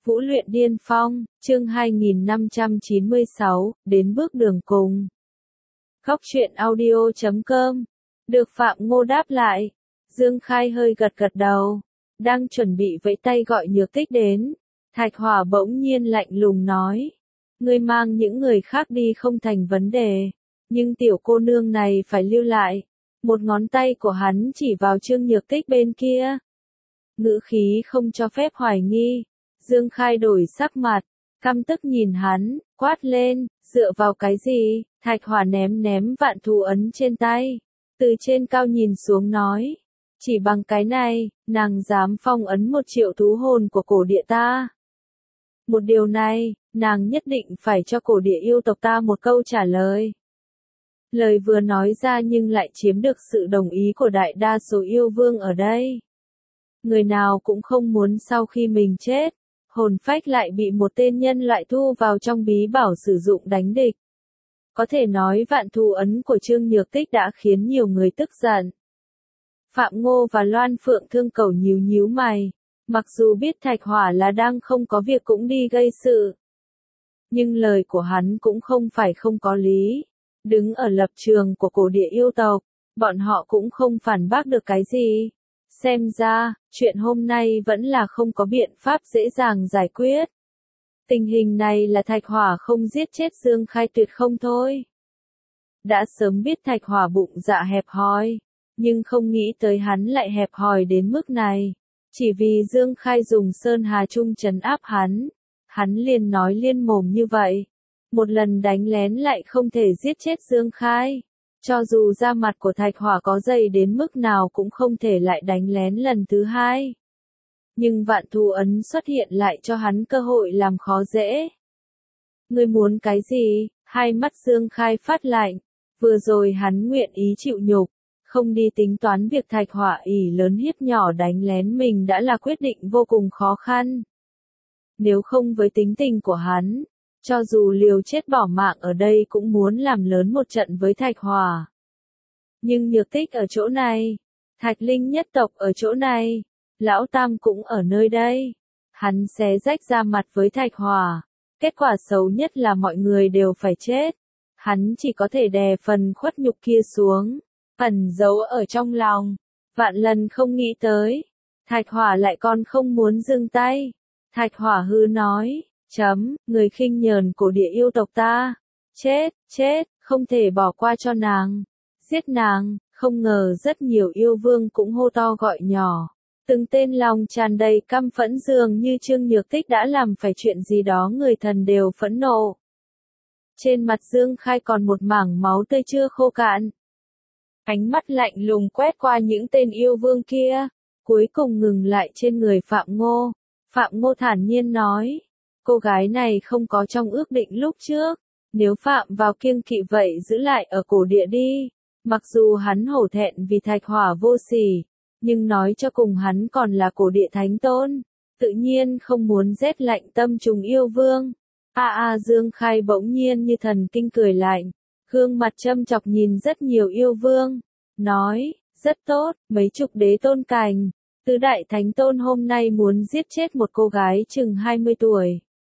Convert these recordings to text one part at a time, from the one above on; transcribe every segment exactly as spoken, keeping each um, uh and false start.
Vũ luyện điên phong, chương hai nghìn năm trăm chín mươi sáu, đến bước đường cùng. Góc truyện audio chấm com. Được Phạm Ngô đáp lại. Dương Khai hơi gật gật đầu. Đang chuẩn bị vẫy tay gọi Nhược Tích đến. Thạch Hỏa bỗng nhiên lạnh lùng nói. Ngươi mang những người khác đi không thành vấn đề. Nhưng tiểu cô nương này phải lưu lại. Một ngón tay của hắn chỉ vào Trương Nhược Tích bên kia. Ngữ khí không cho phép hoài nghi. Dương Khai đổi sắc mặt, căm tức nhìn hắn, quát lên, dựa vào cái gì? Thạch Hỏa ném ném vạn thù ấn trên tay, từ trên cao nhìn xuống nói, chỉ bằng cái này, nàng dám phong ấn một triệu thú hồn của cổ địa ta. Một điều này, nàng nhất định phải cho cổ địa yêu tộc ta một câu trả lời. Lời vừa nói ra nhưng lại chiếm được sự đồng ý của đại đa số yêu vương ở đây. Người nào cũng không muốn sau khi mình chết, hồn phách lại bị một tên nhân loại thu vào trong bí bảo sử dụng đánh địch. Có thể nói vạn thù ấn của Trương Nhược Tích đã khiến nhiều người tức giận. Phạm Ngô và Loan Phượng Thương Cầu nhíu nhíu mày, mặc dù biết Thạch Hỏa là đang không có việc cũng đi gây sự. Nhưng lời của hắn cũng không phải không có lý. Đứng ở lập trường của cổ địa yêu tộc, bọn họ cũng không phản bác được cái gì. Xem ra, chuyện hôm nay vẫn là không có biện pháp dễ dàng giải quyết. Tình hình này là Thạch Hỏa không giết chết Dương Khai tuyệt không thôi. Đã sớm biết Thạch Hỏa bụng dạ hẹp hòi, nhưng không nghĩ tới hắn lại hẹp hòi đến mức này. Chỉ vì Dương Khai dùng Sơn Hà Trung trấn áp hắn, hắn liền nói liên mồm như vậy. Một lần đánh lén lại không thể giết chết Dương Khai. Cho dù da mặt của Thạch Hỏa có dày đến mức nào cũng không thể lại đánh lén lần thứ hai. Nhưng vạn thù ấn xuất hiện lại cho hắn cơ hội làm khó dễ. Ngươi muốn cái gì? Hai mắt Dương Khai phát lạnh. Vừa rồi hắn nguyện ý chịu nhục, không đi tính toán việc Thạch Hỏa ỷ lớn hiếp nhỏ đánh lén mình đã là quyết định vô cùng khó khăn. Nếu không với tính tình của hắn, cho dù liều chết bỏ mạng ở đây cũng muốn làm lớn một trận với Thạch Hỏa. Nhưng Nhược Tích ở chỗ này, Thạch Linh nhất tộc ở chỗ này, Lão Tam cũng ở nơi đây. Hắn xé rách ra mặt với Thạch Hỏa. Kết quả xấu nhất là mọi người đều phải chết. Hắn chỉ có thể đè phần khuất nhục kia xuống, ẩn giấu ở trong lòng. Vạn lần không nghĩ tới, Thạch Hỏa lại còn không muốn dừng tay. Thạch Hỏa hư nói. Chấm, người khinh nhờn cổ địa yêu tộc ta. Chết, chết, không thể bỏ qua cho nàng. Giết nàng, không ngờ rất nhiều yêu vương cũng hô to gọi nhỏ. Từng tên lòng tràn đầy căm phẫn dường như Trương Nhược Tích đã làm phải chuyện gì đó người thần đều phẫn nộ. Trên mặt Dương Khai còn một mảng máu tươi chưa khô cạn. Ánh mắt lạnh lùng quét qua những tên yêu vương kia, cuối cùng ngừng lại trên người Phạm Ngô. Phạm Ngô thản nhiên nói. Cô gái này không có trong ước định lúc trước, nếu phạm vào kiêng kỵ vậy giữ lại ở cổ địa đi. Mặc dù hắn hổ thẹn vì Thạch Hỏa vô sỉ, nhưng nói cho cùng hắn còn là cổ địa thánh tôn, tự nhiên không muốn rét lạnh tâm trùng yêu vương. A a Dương Khai bỗng nhiên như thần kinh cười lạnh, gương mặt châm chọc nhìn rất nhiều yêu vương, nói, rất tốt, mấy chục đế tôn cành, tứ đại thánh tôn hôm nay muốn giết chết một cô gái chừng hai mươi tuổi.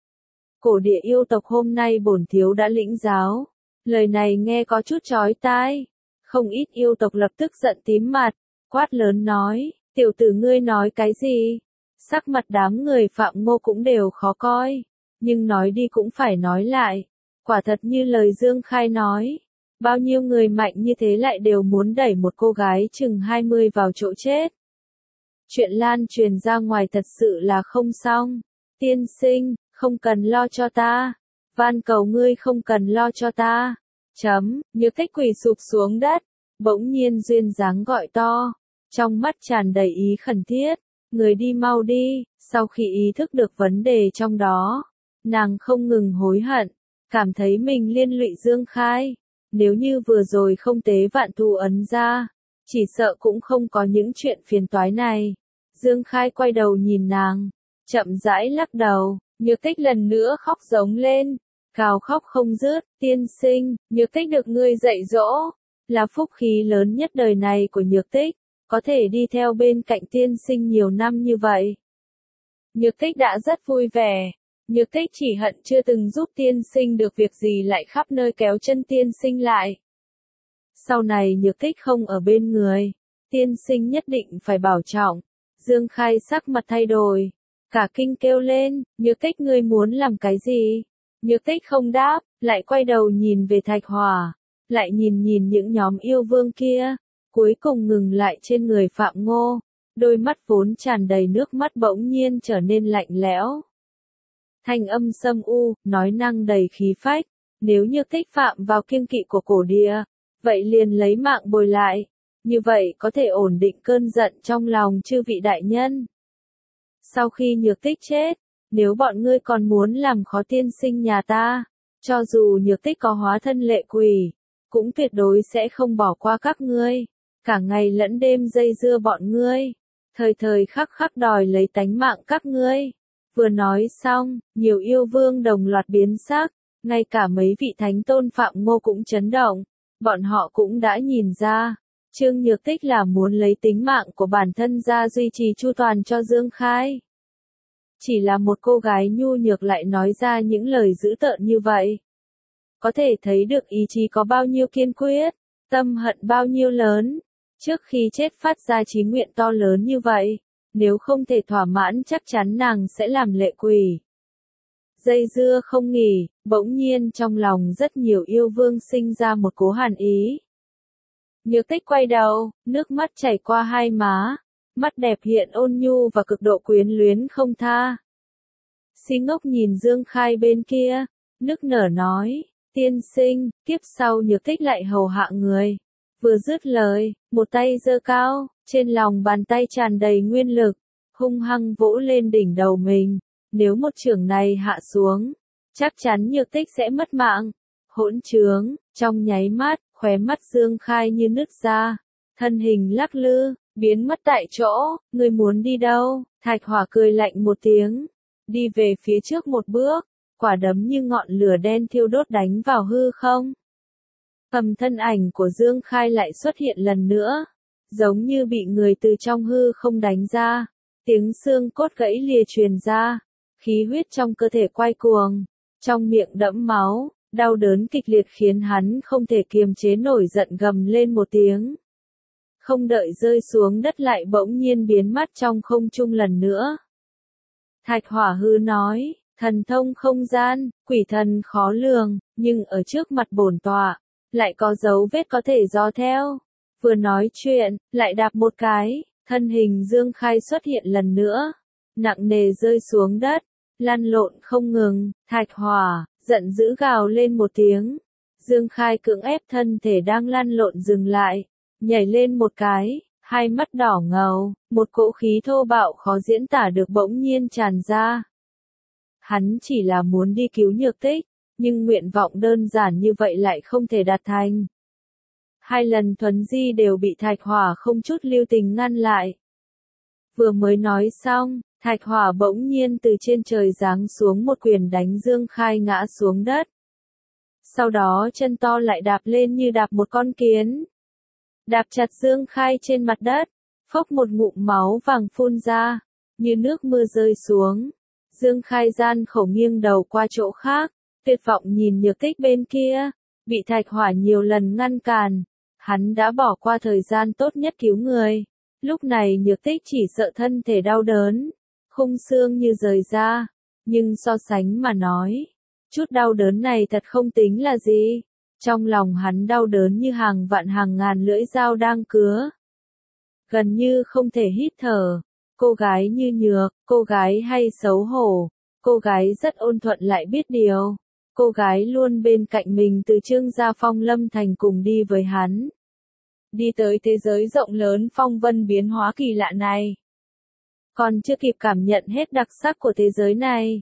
Cổ địa yêu tộc hôm nay bổn thiếu đã lĩnh giáo. Lời này nghe có chút chói tai. Không ít yêu tộc lập tức giận tím mặt, quát lớn nói, tiểu tử ngươi nói cái gì? Sắc mặt đám người Phạm Ngô cũng đều khó coi, nhưng nói đi cũng phải nói lại. Quả thật như lời Dương Khai nói, bao nhiêu người mạnh như thế lại đều muốn đẩy một cô gái chừng hai mươi vào chỗ chết. Chuyện lan truyền ra ngoài thật sự là không xong. Tiên sinh, không cần lo cho ta. Van cầu ngươi không cần lo cho ta. Chấm, Nhược Tích quỳ sụp xuống đất. Bỗng nhiên duyên dáng gọi to. Trong mắt tràn đầy ý khẩn thiết. Người đi mau đi. Sau khi ý thức được vấn đề trong đó, nàng không ngừng hối hận. Cảm thấy mình liên lụy Dương Khai. Nếu như vừa rồi không tế vạn thù ấn ra, chỉ sợ cũng không có những chuyện phiền toái này. Dương Khai quay đầu nhìn nàng, chậm rãi lắc đầu. Nhược Tích lần nữa khóc giống lên, gào khóc không dứt. Tiên sinh, Nhược Tích được ngươi dạy dỗ, là phúc khí lớn nhất đời này của Nhược Tích, có thể đi theo bên cạnh tiên sinh nhiều năm như vậy. Nhược Tích đã rất vui vẻ. Nhược Tích chỉ hận chưa từng giúp tiên sinh được việc gì lại khắp nơi kéo chân tiên sinh lại. Sau này Nhược Tích không ở bên người, tiên sinh nhất định phải bảo trọng. Dương Khai sắc mặt thay đổi, cả kinh kêu lên, Nhược Tích ngươi muốn làm cái gì? Nhược Tích không đáp, lại quay đầu nhìn về Thạch Hỏa, lại nhìn nhìn những nhóm yêu vương kia, cuối cùng ngừng lại trên người Phạm Ngô, đôi mắt vốn tràn đầy nước mắt bỗng nhiên trở nên lạnh lẽo. Thanh âm sâm u, nói năng đầy khí phách, nếu Nhược Tích phạm vào kiêng kỵ của cổ địa, vậy liền lấy mạng bồi lại, như vậy có thể ổn định cơn giận trong lòng chư vị đại nhân. Sau khi Nhược Tích chết, nếu bọn ngươi còn muốn làm khó tiên sinh nhà ta, cho dù Nhược Tích có hóa thân lệ quỷ, cũng tuyệt đối sẽ không bỏ qua các ngươi, cả ngày lẫn đêm dây dưa bọn ngươi, thời thời khắc khắc đòi lấy tánh mạng các ngươi. Vừa nói xong, nhiều yêu vương đồng loạt biến sắc, ngay cả mấy vị thánh tôn Phạm Ngô cũng chấn động, bọn họ cũng đã nhìn ra, Trương Nhược Tích là muốn lấy tính mạng của bản thân ra duy trì chu toàn cho Dương Khai. Chỉ là một cô gái nhu nhược lại nói ra những lời dữ tợn như vậy. Có thể thấy được ý chí có bao nhiêu kiên quyết, tâm hận bao nhiêu lớn, trước khi chết phát ra chí nguyện to lớn như vậy, nếu không thể thỏa mãn chắc chắn nàng sẽ làm lệ quỷ. Dây dưa không nghỉ, bỗng nhiên trong lòng rất nhiều yêu vương sinh ra một cố hàn ý. Nhược Tích quay đầu, nước mắt chảy qua hai má, mắt đẹp hiện ôn nhu và cực độ quyến luyến không tha. Si Ngốc nhìn Dương Khai bên kia, nức nở nói, tiên sinh, kiếp sau Nhược Tích lại hầu hạ người. Vừa dứt lời, một tay giơ cao, trên lòng bàn tay tràn đầy nguyên lực, hung hăng vỗ lên đỉnh đầu mình. Nếu một chưởng này hạ xuống, chắc chắn Nhược Tích sẽ mất mạng. Hỗn trướng, trong nháy mắt, khóe mắt Dương Khai như nứt ra, thân hình lắc lư, biến mất tại chỗ. Ngươi muốn đi đâu? Thạch Hỏa cười lạnh một tiếng, đi về phía trước một bước, quả đấm như ngọn lửa đen thiêu đốt đánh vào hư không. Cầm thân ảnh của Dương Khai lại xuất hiện lần nữa, giống như bị người từ trong hư không đánh ra, tiếng xương cốt gãy lìa truyền ra, khí huyết trong cơ thể quay cuồng, trong miệng đẫm máu, đau đớn kịch liệt khiến hắn không thể kiềm chế nổi giận gầm lên một tiếng. Không đợi rơi xuống đất lại bỗng nhiên biến mất trong không trung lần nữa. Thạch Hỏa hư nói, thần thông không gian, quỷ thần khó lường, nhưng ở trước mặt bổn tọa, lại có dấu vết có thể dò theo. Vừa nói chuyện, lại đạp một cái, thân hình Dương Khai xuất hiện lần nữa, nặng nề rơi xuống đất, lăn lộn không ngừng. Thạch Hỏa giận dữ gào lên một tiếng. Dương Khai cưỡng ép thân thể đang lăn lộn dừng lại, nhảy lên một cái, hai mắt đỏ ngầu, một cỗ khí thô bạo khó diễn tả được bỗng nhiên tràn ra. Hắn chỉ là muốn đi cứu Nhược Tích, nhưng nguyện vọng đơn giản như vậy lại không thể đạt thành. Hai lần thuấn di đều bị Thạch Hỏa không chút lưu tình ngăn lại. Vừa mới nói xong, Thạch Hỏa bỗng nhiên từ trên trời giáng xuống một quyền đánh Dương Khai ngã xuống đất. Sau đó chân to lại đạp lên như đạp một con kiến. Đạp chặt Dương Khai trên mặt đất, phốc một ngụm máu vàng phun ra, như nước mưa rơi xuống. Dương Khai gian khổ nghiêng đầu qua chỗ khác, tuyệt vọng nhìn Nhược Tích bên kia, bị Thạch Hỏa nhiều lần ngăn cản. Hắn đã bỏ qua thời gian tốt nhất cứu người. Lúc này Nhược Tích chỉ sợ thân thể đau đớn, khung xương như rời ra, nhưng so sánh mà nói, chút đau đớn này thật không tính là gì. Trong lòng hắn đau đớn như hàng vạn hàng ngàn lưỡi dao đang cứa. Gần như không thể hít thở. Cô gái như Nhược, cô gái hay xấu hổ, cô gái rất ôn thuận lại biết điều. Cô gái luôn bên cạnh mình từ Trương gia Phong Lâm Thành cùng đi với hắn. Đi tới thế giới rộng lớn phong vân biến hóa kỳ lạ này. Còn chưa kịp cảm nhận hết đặc sắc của thế giới này.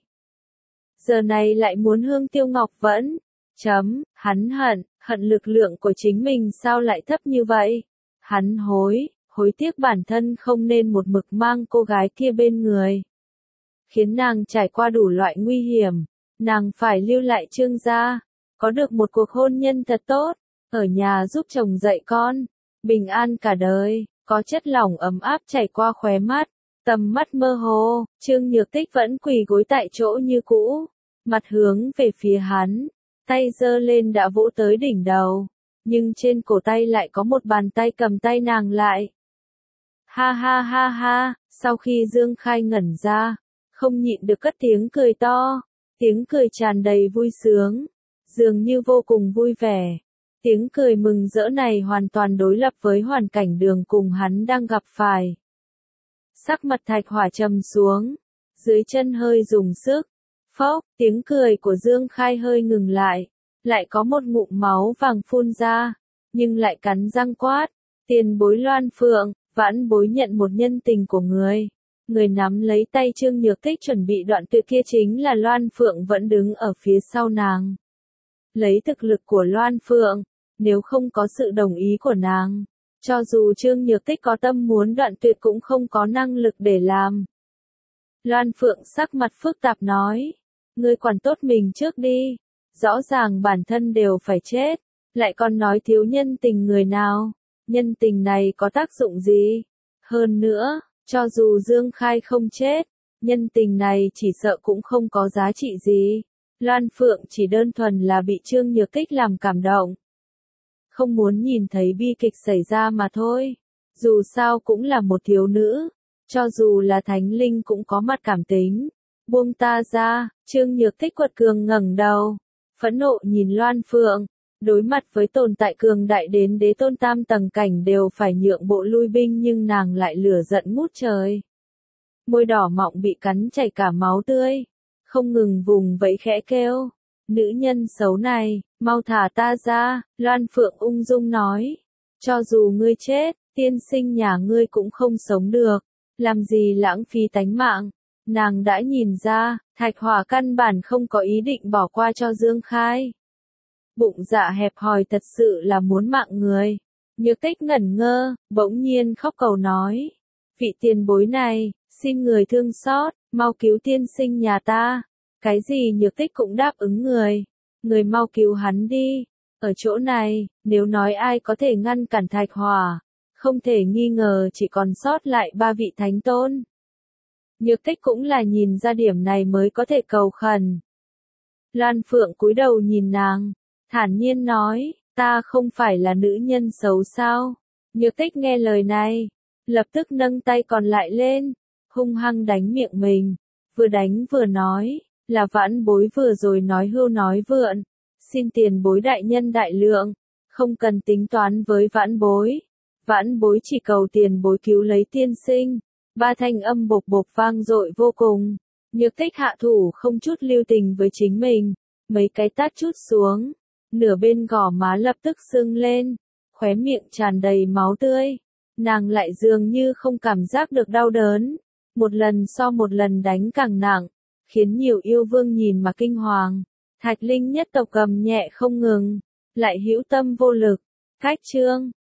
Giờ này lại muốn hương tiêu ngọc vẫn. Chấm, hắn hận, hận lực lượng của chính mình sao lại thấp như vậy. Hắn hối, hối tiếc bản thân không nên một mực mang cô gái kia bên người. Khiến nàng trải qua đủ loại nguy hiểm. Nàng phải lưu lại Trương gia, có được một cuộc hôn nhân thật tốt, ở nhà giúp chồng dạy con, bình an cả đời, có chất lỏng ấm áp chảy qua khóe mắt, Tầm mắt mơ hồ, Trương Nhược Tích vẫn quỳ gối tại chỗ như cũ, mặt hướng về phía hắn, tay giơ lên đã vỗ tới đỉnh đầu, nhưng trên cổ tay lại có một bàn tay cầm tay nàng lại. Ha ha ha ha, sau khi Dương Khai ngẩn ra, không nhịn được cất tiếng cười to, tiếng cười tràn đầy vui sướng, dường như vô cùng vui vẻ. Tiếng cười mừng rỡ này hoàn toàn đối lập với hoàn cảnh đường cùng hắn đang gặp phải. Sắc mặt Thạch Hỏa trầm xuống, dưới chân hơi dùng sức, phốc, tiếng cười của Dương Khai hơi ngừng lại, lại có một ngụm máu vàng phun ra, nhưng lại cắn răng quát, tiền bối Loan Phượng, vãn bối nhận một nhân tình của người. Người nắm lấy tay Trương Nhược Tích chuẩn bị đoạn tuyệt kia chính là Loan Phượng vẫn đứng ở phía sau nàng. Lấy thực lực của Loan Phượng, nếu không có sự đồng ý của nàng, cho dù Trương Nhược Tích có tâm muốn đoạn tuyệt cũng không có năng lực để làm. Loan Phượng sắc mặt phức tạp nói, ngươi quản tốt mình trước đi, rõ ràng bản thân đều phải chết, lại còn nói thiếu nhân tình người nào, nhân tình này có tác dụng gì? Hơn nữa, cho dù Dương Khai không chết, nhân tình này chỉ sợ cũng không có giá trị gì. Loan Phượng chỉ đơn thuần là bị Trương Nhược Tích làm cảm động. Không muốn nhìn thấy bi kịch xảy ra mà thôi. Dù sao cũng là một thiếu nữ, cho dù là thánh linh cũng có mặt cảm tính. Buông ta ra, Trương Nhược Tích quật cường ngẩng đầu, phẫn nộ nhìn Loan Phượng, đối mặt với tồn tại cường đại đến đế tôn tam tầng cảnh đều phải nhượng bộ lui binh nhưng nàng lại lửa giận ngút trời. Môi đỏ mọng bị cắn chảy cả máu tươi, không ngừng vùng vẫy khẽ kêu, nữ nhân xấu này, mau thả ta ra, Loan Phượng ung dung nói, cho dù ngươi chết, tiên sinh nhà ngươi cũng không sống được, làm gì lãng phí tánh mạng. Nàng đã nhìn ra, Thạch Hỏa căn bản không có ý định bỏ qua cho Dương Khai. Bụng dạ hẹp hòi thật sự là muốn mạng người. Nhược Tích ngẩn ngơ, bỗng nhiên khóc cầu nói, vị tiền bối này, xin người thương xót, mau cứu tiên sinh nhà ta. Cái gì Nhược Tích cũng đáp ứng người, người mau cứu hắn đi. Ở chỗ này, nếu nói ai có thể ngăn cản Thạch Hỏa, không thể nghi ngờ chỉ còn sót lại ba vị thánh tôn. Nhược Tích cũng là nhìn ra điểm này mới có thể cầu khẩn. Loan Phượng cúi đầu nhìn nàng, thản nhiên nói, ta không phải là nữ nhân xấu sao? Nhược Tích nghe lời này, lập tức nâng tay còn lại lên, hung hăng đánh miệng mình, vừa đánh vừa nói, là vãn bối vừa rồi nói hưu nói vượn, xin tiền bối đại nhân đại lượng, không cần tính toán với vãn bối, vãn bối chỉ cầu tiền bối cứu lấy tiên sinh. Ba thanh âm bộc bộc vang dội vô cùng, Nhược Tích hạ thủ không chút lưu tình với chính mình, mấy cái tát chút xuống, nửa bên gò má lập tức sưng lên, khóe miệng tràn đầy máu tươi, nàng lại dường như không cảm giác được đau đớn, một lần so một lần đánh càng nặng, khiến nhiều yêu vương nhìn mà kinh hoàng. Thạch Linh nhất tộc cầm nhẹ không ngừng, lại hữu tâm vô lực. Cách chương